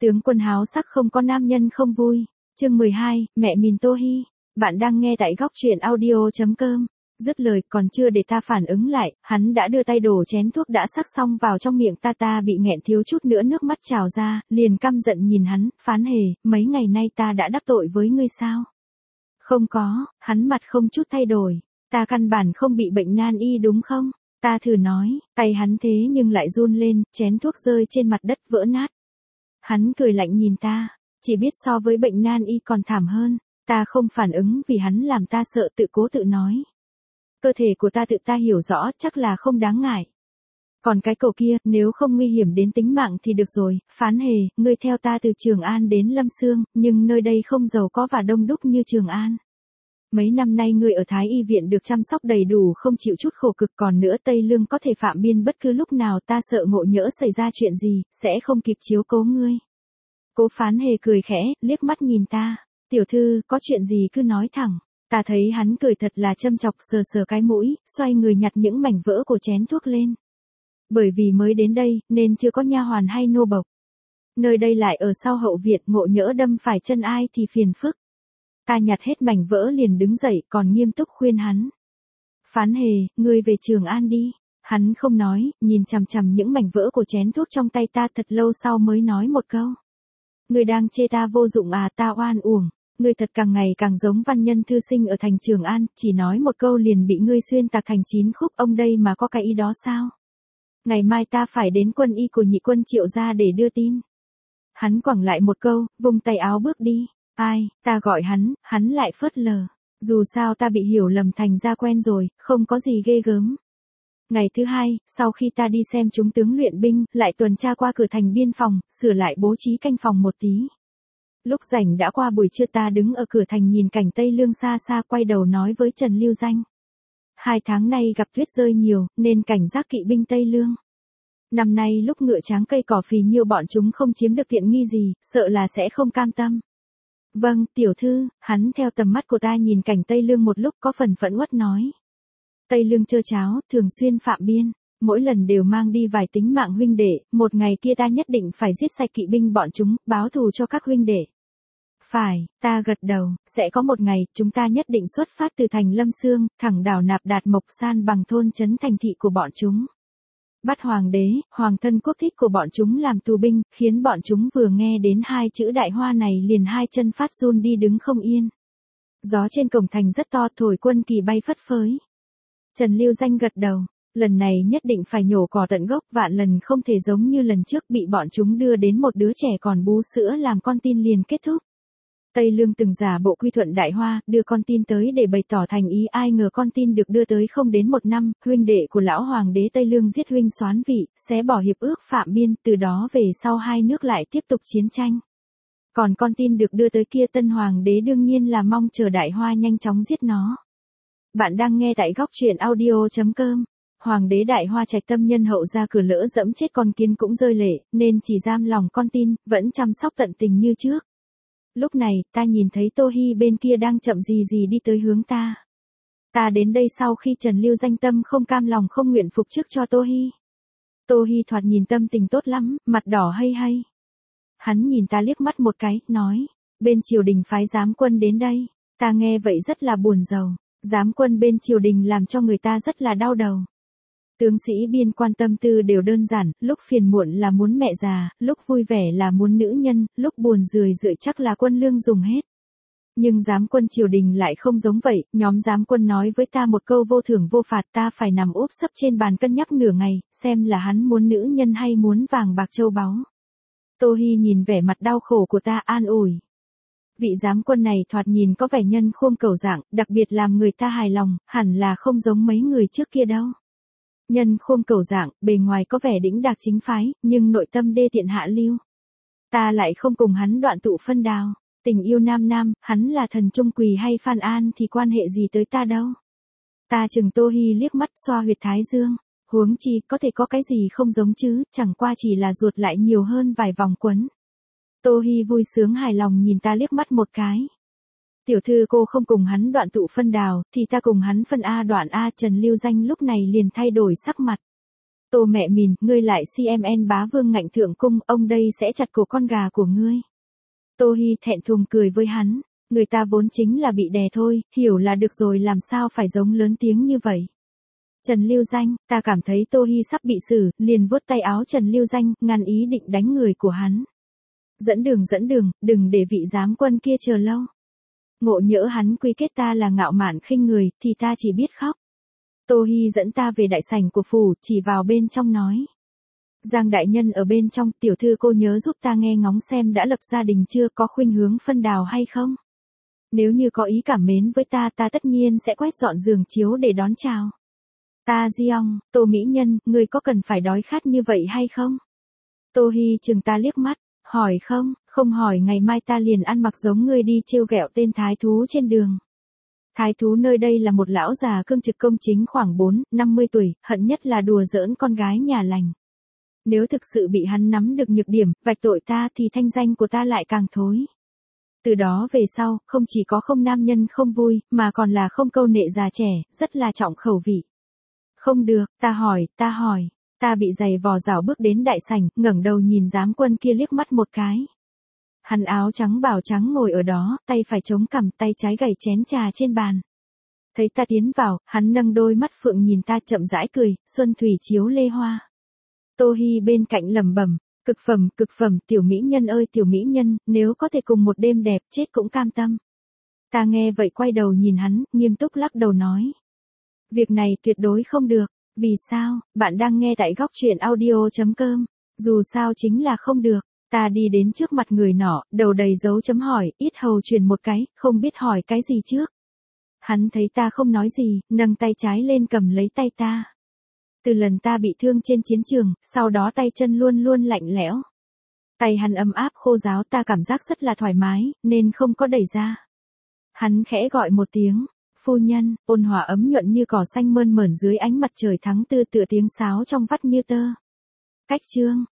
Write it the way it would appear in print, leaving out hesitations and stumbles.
Tướng quân háo sắc không có nam nhân không vui. Chương 12, mẹ mình Tô Hi. Bạn đang nghe tại góc truyện audio.com. Dứt lời còn chưa để ta phản ứng lại, hắn đã đưa tay đổ chén thuốc đã sắc xong vào trong miệng ta bị nghẹn thiếu chút nữa nước mắt trào ra, liền căm giận nhìn hắn, Phán Hề, mấy ngày nay ta đã đắc tội với ngươi sao? Không có, hắn mặt không chút thay đổi, ta căn bản không bị bệnh nan y đúng không? Ta thử nói, tay hắn thế nhưng lại run lên, chén thuốc rơi trên mặt đất vỡ nát. Hắn cười lạnh nhìn ta, chỉ biết so với bệnh nan y còn thảm hơn, ta không phản ứng vì hắn làm ta sợ tự cố tự nói. Cơ thể của ta tự ta hiểu rõ chắc là không đáng ngại. Còn cái cầu kia, nếu không nguy hiểm đến tính mạng thì được rồi, Phán Hề, ngươi theo ta từ Trường An đến Lâm Xương, nhưng nơi đây không giàu có và đông đúc như Trường An. Mấy năm nay ngươi ở Thái Y viện được chăm sóc đầy đủ không chịu chút khổ cực, còn nữa Tây Lương có thể phạm biên bất cứ lúc nào, ta sợ ngộ nhỡ xảy ra chuyện gì, sẽ không kịp chiếu cố ngươi. Cố Phán Hề cười khẽ, liếc mắt nhìn ta, tiểu thư, có chuyện gì cứ nói thẳng. Ta thấy hắn cười thật là châm chọc, sờ sờ cái mũi, xoay người nhặt những mảnh vỡ của chén thuốc lên. Bởi vì mới đến đây, nên chưa có nha hoàn hay nô bộc. Nơi đây lại ở sau hậu viện, ngộ nhỡ đâm phải chân ai thì phiền phức. Ta nhặt hết mảnh vỡ liền đứng dậy, còn nghiêm túc khuyên hắn. Phán Hề, ngươi về Trường An đi. Hắn không nói, nhìn chằm chằm những mảnh vỡ của chén thuốc trong tay ta thật lâu sau mới nói một câu. Ngươi đang chê ta vô dụng à? Ta oan uổng. Ngươi thật càng ngày càng giống văn nhân thư sinh ở thành Trường An, chỉ nói một câu liền bị ngươi xuyên tạc thành 9 khúc, ông đây mà có cái ý đó sao? Ngày mai ta phải đến quân y của nhị quân Triệu gia để đưa tin. Hắn quẳng lại một câu, vung tay áo bước đi. Ai, ta gọi hắn lại phớt lờ. Dù sao ta bị hiểu lầm thành ra quen rồi, không có gì ghê gớm. Ngày thứ hai, sau khi ta đi xem chúng tướng luyện binh, lại tuần tra qua cửa thành biên phòng, sửa lại bố trí canh phòng một tí. Lúc rảnh đã qua buổi trưa, ta đứng ở cửa thành nhìn cảnh Tây Lương xa xa, quay đầu nói với Trần Lưu Danh. 2 tháng nay gặp tuyết rơi nhiều, nên cảnh giác kỵ binh Tây Lương. Năm nay lúc ngựa tráng cây cỏ phì nhiêu bọn chúng không chiếm được tiện nghi gì, sợ là sẽ không cam tâm. Vâng, tiểu thư, hắn theo tầm mắt của ta nhìn cảnh Tây Lương một lúc có phần phẫn uất nói. Tây Lương trơ cháo, thường xuyên phạm biên, mỗi lần đều mang đi vài tính mạng huynh đệ, một ngày kia ta nhất định phải giết sạch kỵ binh bọn chúng, báo thù cho các huynh đệ. Phải, ta gật đầu, sẽ có một ngày, chúng ta nhất định xuất phát từ thành Lâm Xương, thẳng đảo Nạp Đạt Mộc San bằng thôn trấn thành thị của bọn chúng. Bắt hoàng đế, hoàng thân quốc thích của bọn chúng làm tù binh, khiến bọn chúng vừa nghe đến 2 chữ Đại Hoa này liền 2 chân phát run đi đứng không yên. Gió trên cổng thành rất to, thổi quân kỳ bay phất phới. Trần Lưu Danh gật đầu, lần này nhất định phải nhổ cỏ tận gốc, vạn lần không thể giống như lần trước bị bọn chúng đưa đến một đứa trẻ còn bú sữa làm con tin liền kết thúc. Tây Lương từng giả bộ quy thuận Đại Hoa, đưa con tin tới để bày tỏ thành ý, ai ngờ con tin được đưa tới không đến 1 năm, huynh đệ của lão hoàng đế Tây Lương giết huynh soán vị, xé bỏ hiệp ước phạm biên, từ đó về sau hai nước lại tiếp tục chiến tranh. Còn con tin được đưa tới kia, tân hoàng đế đương nhiên là mong chờ Đại Hoa nhanh chóng giết nó. Bạn đang nghe tại góc truyện audio.com. Hoàng đế Đại Hoa trạch tâm nhân hậu, ra cửa lỡ dẫm chết con kiến cũng rơi lệ, nên chỉ giam lòng con tin, vẫn chăm sóc tận tình như trước. Lúc này, ta nhìn thấy Tô Hi bên kia đang chậm gì đi tới hướng ta. Ta đến đây sau khi Trần Lưu Danh tâm không cam lòng không nguyện phục chức cho Tô Hi. Tô Hi thoạt nhìn tâm tình tốt lắm, mặt đỏ hay hay. Hắn nhìn ta liếc mắt một cái, nói, bên triều đình phái giám quân đến đây. Ta nghe vậy rất là buồn rầu, giám quân bên triều đình làm cho người ta rất là đau đầu. Tướng sĩ biên quan tâm tư đều đơn giản, lúc phiền muộn là muốn mẹ già, lúc vui vẻ là muốn nữ nhân, lúc buồn rười rượi chắc là quân lương dùng hết. Nhưng giám quân triều đình lại không giống vậy, nhóm giám quân nói với ta một câu vô thưởng vô phạt, ta phải nằm úp sấp trên bàn cân nhắc nửa ngày, xem là hắn muốn nữ nhân hay muốn vàng bạc châu báu. Tô Hi nhìn vẻ mặt đau khổ của ta an ủi. Vị giám quân này thoạt nhìn có vẻ nhân khuôn cẩu dạng, đặc biệt làm người ta hài lòng, hẳn là không giống mấy người trước kia đâu. Nhân khuôn cẩu dạng, bề ngoài có vẻ đĩnh đạc chính phái, nhưng nội tâm đê tiện hạ lưu. Ta lại không cùng hắn đoạn tụ phân đào. Tình yêu nam nam, hắn là Thần Trung Quỳ hay Phan An thì quan hệ gì tới ta đâu. Ta chừng Tô Hi liếc mắt, xoa huyệt thái dương. Huống chi, có thể có cái gì không giống chứ, chẳng qua chỉ là ruột lại nhiều hơn vài vòng quấn. Tô Hi vui sướng hài lòng nhìn ta liếc mắt một cái. Tiểu thư cô không cùng hắn đoạn tụ phân đào, thì ta cùng hắn phân A đoạn A. Trần Lưu Danh lúc này liền thay đổi sắc mặt. Tô mẹ mìn, ngươi lại CMN bá vương ngạnh thượng cung, ông đây sẽ chặt cổ con gà của ngươi. Tô Hi thẹn thùng cười với hắn, người ta vốn chính là bị đè thôi, hiểu là được rồi, làm sao phải giống lớn tiếng như vậy. Trần Lưu Danh, ta cảm thấy Tô Hi sắp bị xử, liền vuốt tay áo Trần Lưu Danh, ngăn ý định đánh người của hắn. Dẫn đường, đừng để vị giám quân kia chờ lâu. Ngộ nhỡ hắn quy kết ta là ngạo mạn khinh người, thì ta chỉ biết khóc. Tô Hi dẫn ta về đại sảnh của phủ, chỉ vào bên trong nói. Giang đại nhân ở bên trong, tiểu thư cô nhớ giúp ta nghe ngóng xem đã lập gia đình chưa, có khuynh hướng phân đào hay không. Nếu như có ý cảm mến với ta tất nhiên sẽ quét dọn giường chiếu để đón chào. Ta Diong, Tô mỹ nhân, ngươi có cần phải đói khát như vậy hay không? Tô Hi chừng ta liếc mắt, hỏi không hỏi ngày mai ta liền ăn mặc giống ngươi đi trêu ghẹo tên thái thú trên đường. Thái thú nơi đây là một lão già cương trực công chính khoảng 4-50 tuổi, hận nhất là đùa giỡn con gái nhà lành. Nếu thực sự bị hắn nắm được nhược điểm, vạch tội ta thì thanh danh của ta lại càng thối. Từ đó về sau, không chỉ có không nam nhân không vui, mà còn là không câu nệ già trẻ, rất là trọng khẩu vị. Không được, ta hỏi, ta bị giày vò rảo bước đến đại sảnh, ngẩng đầu nhìn giám quân kia liếc mắt một cái. Hắn áo trắng bào trắng ngồi ở đó, tay phải chống cằm, tay trái gảy chén trà trên bàn. Thấy ta tiến vào, hắn nâng đôi mắt phượng nhìn ta chậm rãi cười, xuân thủy chiếu lê hoa. Tô Hi bên cạnh lẩm bẩm, cực phẩm, tiểu mỹ nhân ơi tiểu mỹ nhân, nếu có thể cùng một đêm đẹp chết cũng cam tâm. Ta nghe vậy quay đầu nhìn hắn, nghiêm túc lắc đầu nói. Việc này tuyệt đối không được, vì sao, bạn đang nghe tại góc truyện audio.com, dù sao chính là không được. Ta đi đến trước mặt người nọ, đầu đầy dấu chấm hỏi, yết hầu chuyển một cái, không biết hỏi cái gì trước. Hắn thấy ta không nói gì, nâng tay trái lên cầm lấy tay ta. Từ lần ta bị thương trên chiến trường, sau đó tay chân luôn luôn lạnh lẽo. Tay hắn ấm áp khô ráo, ta cảm giác rất là thoải mái, nên không có đẩy ra. Hắn khẽ gọi một tiếng, phu nhân, ôn hòa ấm nhuận như cỏ xanh mơn mởn dưới ánh mặt trời tháng tư, tựa tiếng sáo trong vắt như tơ. Cách chương